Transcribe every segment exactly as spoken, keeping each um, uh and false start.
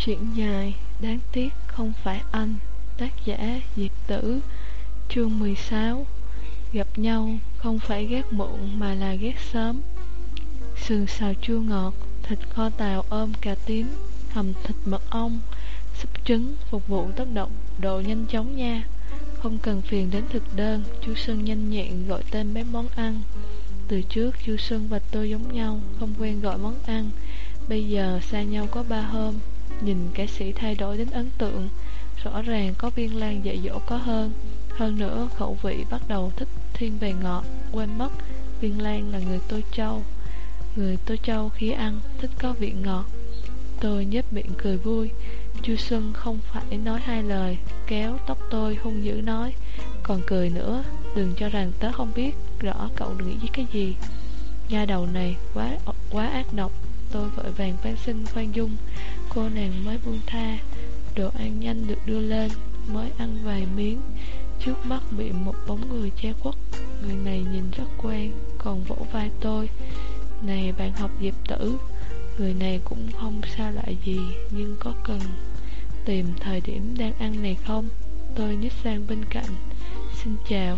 Chuyện dài, đáng tiếc không phải anh. Tác giả Diệp Tử. Chương mười sáu. Gặp nhau không phải ghét muộn mà là ghét sớm. Sườn xào chua ngọt, thịt kho tàu ôm cà tím, hầm thịt mật ong, súp trứng phục vụ tốc độ độ nhanh chóng nha. Không cần phiền đến thực đơn, Chu Xuân nhanh nhẹn gọi tên mấy món ăn. Từ trước Chu Xuân và tôi giống nhau, không quen gọi món ăn. Bây giờ xa nhau có ba hôm, nhìn cả sĩ thay đổi đến ấn tượng. Rõ ràng có Viên Lan dạy dỗ có hơn. Hơn nữa khẩu vị bắt đầu thích thiên về ngọt. Quên mất Viên Lan là người Tô Châu. Người Tô Châu khi ăn thích có vị ngọt. Tôi nhếch miệng cười vui. Chu Xuân không phải nói hai lời, kéo tóc tôi hung dữ nói, còn cười nữa. Đừng cho rằng tớ không biết rõ cậu nghĩ với cái gì. Nha đầu này quá quá ác độc. Tôi vội vàng van xin khoan dung. Cô nàng mới buông tha. Đồ ăn nhanh được đưa lên. Mới ăn vài miếng, trước mắt bị một bóng người che khuất. Người này nhìn rất quen, còn vỗ vai tôi. Này bạn học Diệp Tử. Người này cũng không xa lạ gì, nhưng có cần tìm thời điểm đang ăn này không? Tôi nhích sang bên cạnh. Xin chào.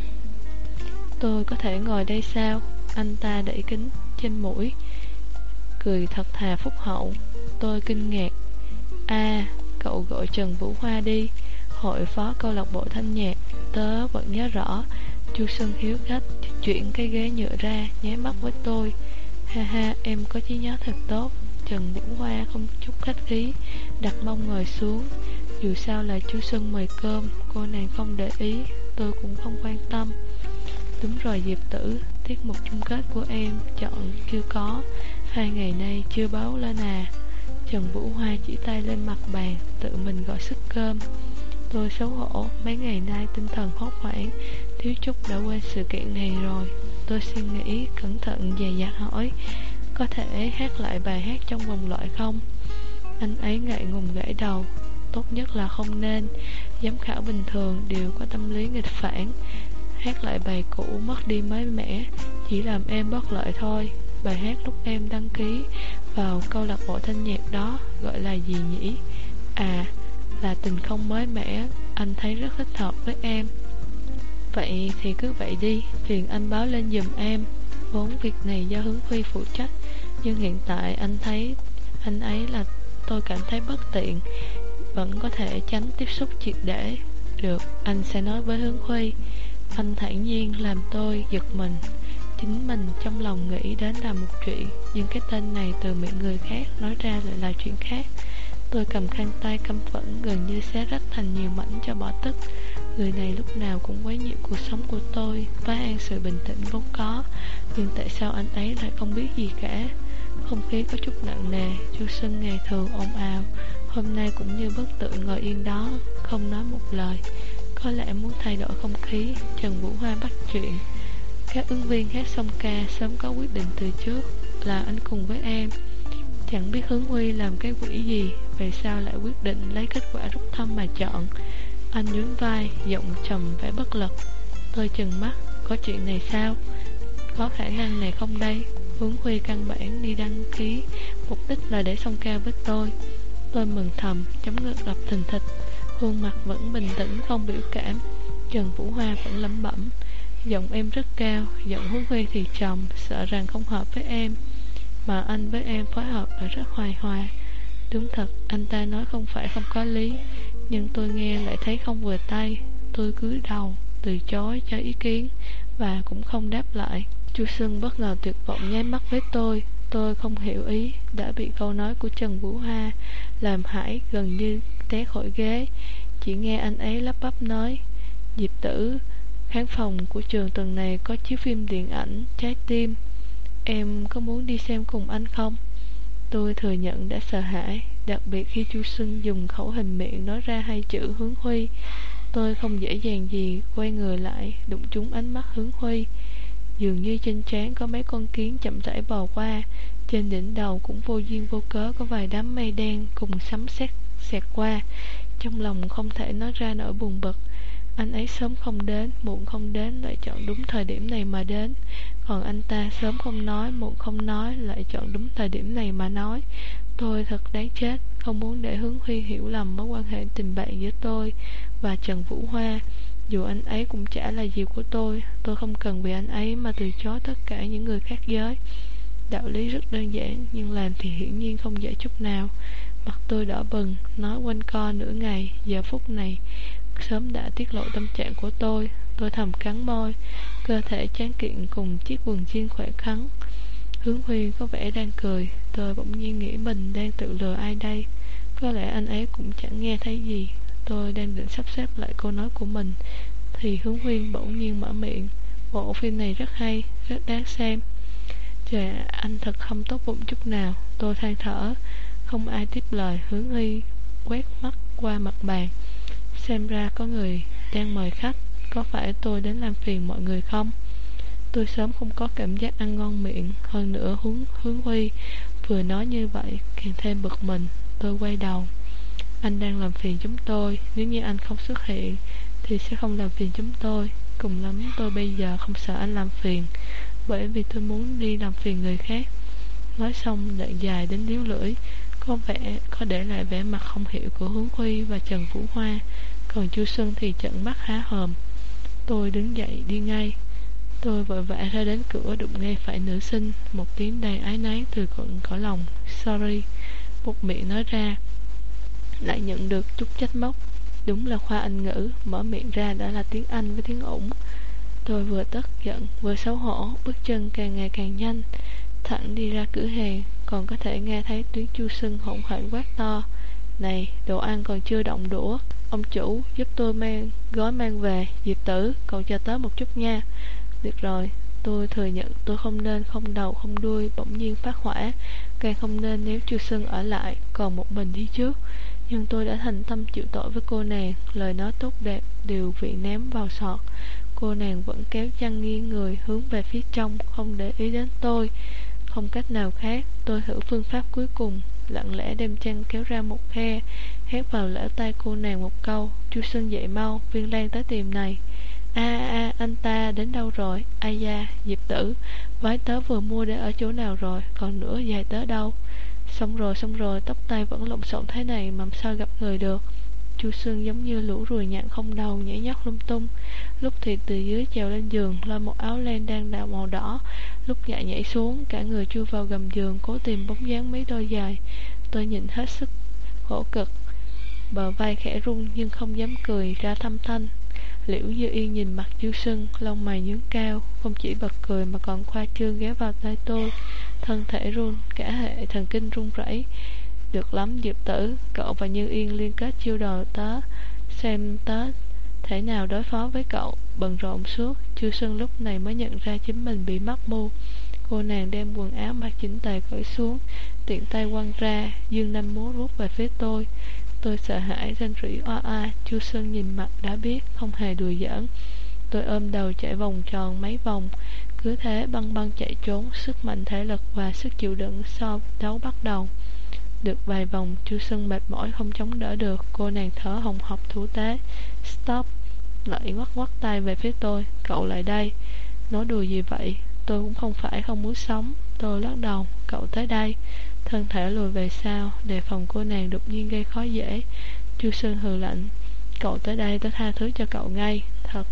Tôi có thể ngồi đây sao? Anh ta đẩy kính trên mũi, cười thật thà phúc hậu. Tôi kinh ngạc. À, cậu gọi Trần Vũ Hoa đi. Hội phó câu lạc bộ thanh nhạc. Tớ vẫn nhớ rõ. Chu Xuân hiếu khách chuyển cái ghế nhựa ra, nháy mắt với tôi. Ha ha, em có trí nhớ thật tốt. Trần Vũ Hoa không chút khách khí, đặt mông ngồi xuống. Dù sao là Chu Xuân mời cơm, cô nàng không để ý, tôi cũng không quan tâm. Đúng rồi Diệp Tử, tiết mục chung kết của em chọn chưa có, hai ngày nay chưa báo lên à. Trần Vũ Hoa chỉ tay lên mặt bàn, tự mình gọi sức cơm. Tôi xấu hổ, mấy ngày nay tinh thần hốt hoảng, thiếu chút đã quên sự kiện này rồi. Tôi suy nghĩ cẩn thận dè dặt hỏi, có thể hát lại bài hát trong vòng loại không? Anh ấy ngại ngùng gãi đầu. Tốt nhất là không nên. Giám khảo bình thường đều có tâm lý nghịch phản. Hát lại bài cũ mất đi mới mẻ, chỉ làm em bất lợi thôi. Bài hát lúc em đăng ký vào câu lạc bộ thanh nhạc đó gọi là gì nhỉ? À, là Tình Không Mới Mẻ. Anh thấy rất thích hợp với em. Vậy thì cứ vậy đi, phiền anh báo lên giùm em. Vốn việc này do Hướng Huy phụ trách, nhưng hiện tại anh thấy anh ấy là tôi cảm thấy bất tiện, vẫn có thể tránh tiếp xúc triệt để. Được, anh sẽ nói với Hướng Huy. Anh thản nhiên làm tôi giật mình. Chính mình trong lòng nghĩ đến là một chuyện, nhưng cái tên này từ miệng người khác nói ra lại là chuyện khác. Tôi cầm khăn tay căm phẫn gần như xé rách thành nhiều mảnh cho bỏ tức. Người này lúc nào cũng quấy nhiễu cuộc sống của tôi, phá an sự bình tĩnh vốn có. Nhưng tại sao anh ấy lại không biết gì cả? Không khí có chút nặng nề. Chu Xuân ngày thường ồn ào, hôm nay cũng như bất tự ngồi yên đó, không nói một lời. Có lẽ muốn thay đổi không khí. Trần Vũ Hoa bắt chuyện. Các ứng viên hát xong ca sớm có quyết định từ trước là anh cùng với em. Chẳng biết Hướng Huy làm cái quỷ gì, về sao lại quyết định lấy kết quả rút thăm mà chọn. Anh nhún vai, giọng trầm vẻ bất lực. Tôi chừng mắt, có chuyện này sao? Có khả năng này không đây? Hướng Huy căn bản đi đăng ký, mục đích là để xong ca với tôi. Tôi mừng thầm, chấm ngực đập thình thịch. Khuôn mặt vẫn bình tĩnh không biểu cảm. Trần Vũ Hoa vẫn lẩm bẩm. Giọng em rất cao, giọng Hướng Huy thì trầm, sợ rằng không hợp với em. Mà anh với em phối hợp là rất hoài hòa. Đúng thật, anh ta nói không phải không có lý, nhưng tôi nghe lại thấy không vừa tay. Tôi cúi đầu, từ chối cho ý kiến, và cũng không đáp lại. Chu Xuân bất ngờ tuyệt vọng nháy mắt với tôi. Tôi không hiểu ý, đã bị câu nói của Trần Vũ Hoa làm hãi gần như té khỏi ghế. Chỉ nghe anh ấy lắp bắp nói, Diệp Tử, khán phòng của trường tuần này có chiếu phim điện ảnh Trái Tim, em có muốn đi xem cùng anh không? Tôi thừa nhận đã sợ hãi, đặc biệt khi Chu Xuân dùng khẩu hình miệng nói ra hai chữ Hướng Huy. Tôi không dễ dàng gì quay người lại, đụng trúng ánh mắt Hướng Huy. Dường như trên trán có mấy con kiến chậm rãi bò qua, trên đỉnh đầu cũng vô duyên vô cớ có vài đám mây đen cùng sấm sét xẹt qua. Trong lòng không thể nói ra nỗi buồn bực. Anh ấy sớm không đến, muộn không đến, lại chọn đúng thời điểm này mà đến. Còn anh ta sớm không nói, muộn không nói, lại chọn đúng thời điểm này mà nói. Tôi thật đáng chết. không muốn để Hướng Huy hiểu lầm mối quan hệ tình bạn giữa tôi và Trần Vũ Hoa. Dù anh ấy cũng chả là gì của tôi, tôi không cần vì anh ấy mà từ chối tất cả những người khác giới. Đạo lý rất đơn giản, nhưng làm thì hiển nhiên không dễ chút nào. Mặt tôi đỏ bừng, nói quanh co nửa ngày, giờ phút này sớm đã tiết lộ tâm trạng của tôi. Tôi thầm cắn môi, cơ thể tráng kiện cùng chiếc quần jean khỏe khoắn. Hướng Huy có vẻ đang cười, tôi bỗng nhiên nghĩ mình đang tự lừa ai đây. Có lẽ anh ấy cũng chẳng nghe thấy gì. Tôi đang định sắp xếp lại câu nói của mình thì Hướng Huy bỗng nhiên mở miệng: bộ phim này rất hay, rất đáng xem. Trời, anh thật không tốt bụng chút nào. Tôi than thở. Không ai tiếp lời. Hướng Huy quét mắt qua mặt bàn. Xem ra có người đang mời khách. Có phải tôi đến làm phiền mọi người không? Tôi sớm không có cảm giác ăn ngon miệng. Hơn nữa hướng, hướng Huy vừa nói như vậy càng thêm bực mình. Tôi quay đầu. Anh đang làm phiền chúng tôi. Nếu như anh không xuất hiện thì sẽ không làm phiền chúng tôi. Cùng lắm tôi bây giờ không sợ anh làm phiền, bởi vì tôi muốn đi làm phiền người khác. Nói xong đoạn dài đến điếu lưỡi, có vẻ có để lại vẻ mặt không hiểu của Hướng Huy và Trần Vũ Hoa. Còn Chu Xuân thì trợn mắt há hòm. Tôi đứng dậy đi ngay. Tôi vội vã ra đến cửa, đụng ngay phải nữ sinh. Một tiếng đầy áy náy từ cận cõi lòng. Sorry. Một miệng nói ra, lại nhận được chút trách móc. Đúng là khoa Anh ngữ, mở miệng ra đã là tiếng Anh với tiếng ủng. Tôi vừa tức giận vừa xấu hổ, bước chân càng ngày càng nhanh, thẳng đi ra cửa hàng. Còn có thể nghe thấy tiếng Chu Xuân hỗn hển quát to: này, đồ ăn còn chưa động đũa. Ông chủ, giúp tôi mang gói mang về. Diệp Tử, cậu chờ tớ một chút nha. Được rồi. Tôi thừa nhận tôi không nên không đầu không đuôi bỗng nhiên phát hỏa, càng không nên nếu Chu Xuân ở lại còn một mình đi trước. Nhưng tôi đã thành tâm chịu tội với cô nàng. Lời nói tốt đẹp đều bị ném vào sọt. Cô nàng vẫn kéo chăn nghiêng người hướng về phía trong, không để ý đến tôi. Không cách nào khác, tôi thử phương pháp cuối cùng, lặng lẽ đem chăn kéo ra một khe, hét vào lỗ tai cô nàng một câu: Chu Xuân dậy mau, Viên Lan tới tìm này. A a a, anh ta đến đâu rồi? Ai da, Diệp Tử, váy tớ vừa mua để ở chỗ nào rồi? Còn nữa giày tớ đâu? Xong rồi, xong rồi, tóc tai vẫn lộn xộn thế này mà sao gặp người được? Chu Xuân giống như lũ ruồi nhặn không đầu nhảy nhót lung tung. Lúc thì từ dưới trèo lên giường lôi một áo len đang đào màu đỏ, lúc nhảy nhảy xuống, cả người chui vào gầm giường cố tìm bóng dáng mấy đôi giày. Tôi nhìn hết sức khổ cực, bờ vai khẽ run nhưng không dám cười ra thâm thanh. Liễu Như Yên nhìn mặt Chu Xuân, lông mày nhướng cao, không chỉ bật cười mà còn khoa trương ghé vào tay tôi, thân thể run, cả hệ thần kinh run rẩy. Được lắm Diệp Tử, cậu và Như Yên liên kết chiêu đồ tớ, xem tớ thể nào đối phó với cậu. Bận rộn suốt, Chu Xuân lúc này mới nhận ra chính mình bị mắc mưu. Cô nàng đem quần áo mặc chỉnh tề cởi xuống, tiện tay quăng ra, dương nanh múa vuốt về phía tôi. Tôi sợ hãi rên rỉ oa oa. Chu Xuân nhìn mặt đã biết không hề đùa giỡn. Tôi ôm đầu chạy vòng tròn mấy vòng, cứ thế băng băng chạy trốn. Sức mạnh thể lực và sức chịu đựng so đấu bắt đầu. Được vài vòng, Chu Xuân mệt mỏi không chống đỡ được. Cô nàng thở hồng hộc thủ tế. Stop. Lại ngoắc ngoắc tay về phía tôi. Cậu lại đây. Nói đùa gì vậy? Tôi cũng không phải không muốn sống. Tôi lắc đầu. Cậu tới đây. Thân thể lùi về sau, đề phòng cô nàng đột nhiên gây khó dễ. Chu Xuân hừ lạnh. Cậu tới đây tôi tha thứ cho cậu ngay. Thật.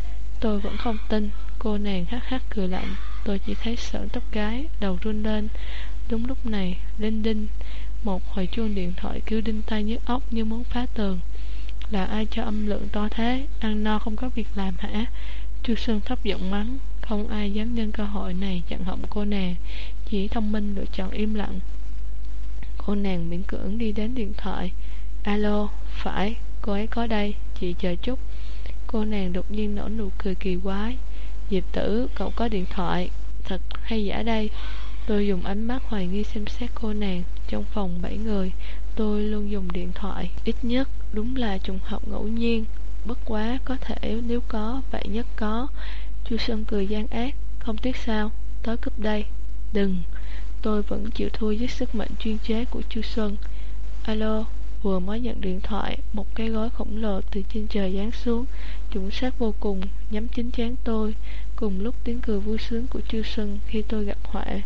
Tôi vẫn không tin. Cô nàng hắc hắc cười lạnh. Tôi chỉ thấy sởn tóc gái, đầu run lên. Đúng lúc này, đinh đinh, một hồi chuông điện thoại kêu đinh tai nhức óc như muốn phá tường. Là ai cho âm lượng to thế? Ăn no không có việc làm hả? Chu Xuân thấp giọng mắng. Không ai dám nhân cơ hội này chặn họng cô nàng, chỉ thông minh lựa chọn im lặng. Cô nàng miễn cưỡng đi đến điện thoại. Alo, phải, cô ấy có đây, chị chờ chút. Cô nàng đột nhiên nở nụ cười kỳ quái. Diệp Tử, cậu có điện thoại, thật hay giả đây? Tôi dùng ánh mắt hoài nghi xem xét cô nàng. Trong phòng bảy người, tôi luôn dùng điện thoại. Ít nhất, đúng là trùng hợp ngẫu nhiên. Bất quá, có thể nếu có, vậy nhất có. Chu Xuân cười gian ác. Không tiếc sao, tới cướp đây. Đừng. Tôi vẫn chịu thua với sức mạnh chuyên chế của Chu Xuân. Alo, vừa mới nhận điện thoại, một cái gói khổng lồ từ trên trời giáng xuống, chuẩn xác vô cùng, nhắm chính trán tôi. Cùng lúc tiếng cười vui sướng của Chu Xuân khi tôi gặp họa,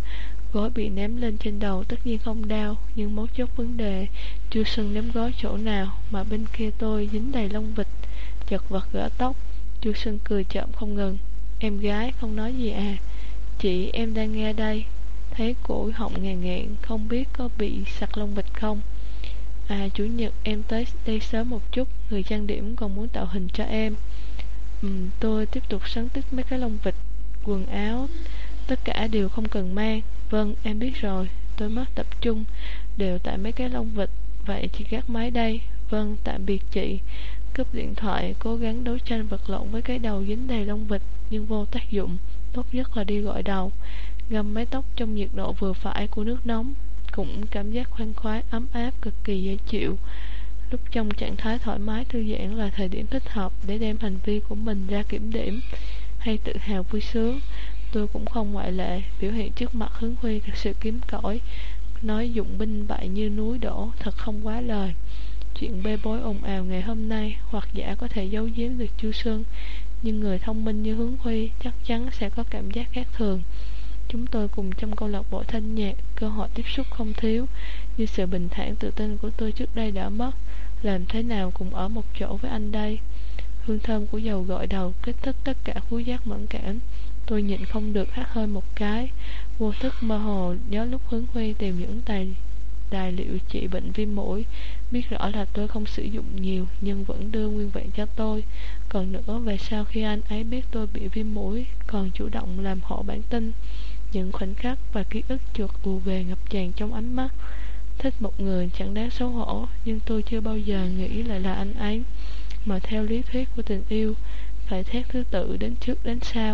Gối bị ném lên trên đầu tất nhiên không đau, nhưng mấu chốt vấn đề Chu Xuân ném gối chỗ nào mà bên kia tôi dính đầy lông vịt, chật vật gỡ tóc. Chu Xuân cười chậm không ngừng. Em gái không nói gì à? Chị em đang nghe đây. Thấy cổ họng ngàn ngẹn, không biết có bị sặc lông vịt không. À, chủ nhật em tới đây sớm một chút, người trang điểm còn muốn tạo hình cho em. Ừ, tôi tiếp tục sắn tích mấy cái lông vịt. Quần áo tất cả đều không cần mang. Vâng, em biết rồi. Tôi mất tập trung đều tại mấy cái lông vịt. Vậy chị gác máy đây. Vâng, tạm biệt chị. Cúp điện thoại, cố gắng đấu tranh vật lộn với cái đầu dính đầy lông vịt, nhưng vô tác dụng. Tốt nhất là đi gội đầu, găm mái tóc trong nhiệt độ vừa phải của nước nóng, cũng cảm giác khoan khoái ấm áp cực kỳ dễ chịu. Lúc trong trạng thái thoải mái thư giãn là thời điểm thích hợp để đem hành vi của mình ra kiểm điểm hay tự hào vui sướng. Tôi cũng không ngoại lệ. Biểu hiện trước mặt Hướng Huy thật sự kém cỏi, nói dụng binh bại như núi đổ thật không quá lời. Chuyện bê bối ồn ào ngày hôm nay hoặc giả có thể giấu giếm được Chu Xuân, nhưng người thông minh như Hướng Huy chắc chắn sẽ có cảm giác khác thường. Chúng tôi cùng trong câu lạc bộ thanh nhạc, cơ hội tiếp xúc không thiếu, như sự bình thản tự tin của tôi trước đây đã mất. Làm thế nào cùng ở một chỗ với anh đây? Hương thơm của dầu gội đầu kích thích tất cả khứu giác mẫn cảm. Tôi nhịn không được hắt hơi một cái. Vô thức mơ hồ nhớ lúc Hướng Huy tìm những tài tài liệu trị bệnh viêm mũi, biết rõ là tôi không sử dụng nhiều nhưng vẫn đưa nguyên vẹn cho tôi. Còn nữa, về sau khi anh ấy biết tôi bị viêm mũi, còn chủ động làm hộ bản tin. Những khoảnh khắc và ký ức trượt ùa về ngập tràn trong ánh mắt. Thích một người chẳng đáng xấu hổ, nhưng tôi chưa bao giờ nghĩ lại là anh ấy. Mà theo lý thuyết của tình yêu, phải theo thứ tự đến trước đến sau.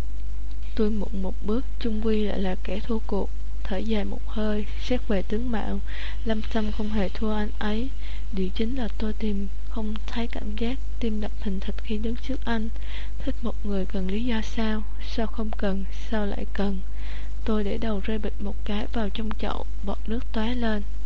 Tôi muộn một bước, chung quy lại là kẻ thua cuộc. Thở dài một hơi, xét về tướng mạo, Lâm Sâm không hề thua anh ấy. Điều chính là tôi tìm không thấy cảm giác tim đập thình thịch khi đứng trước anh. Thích một người cần lý do sao? Sao không cần? Sao lại cần? Tôi để đầu rơi bịch một cái vào trong chậu, bọt nước tóe lên.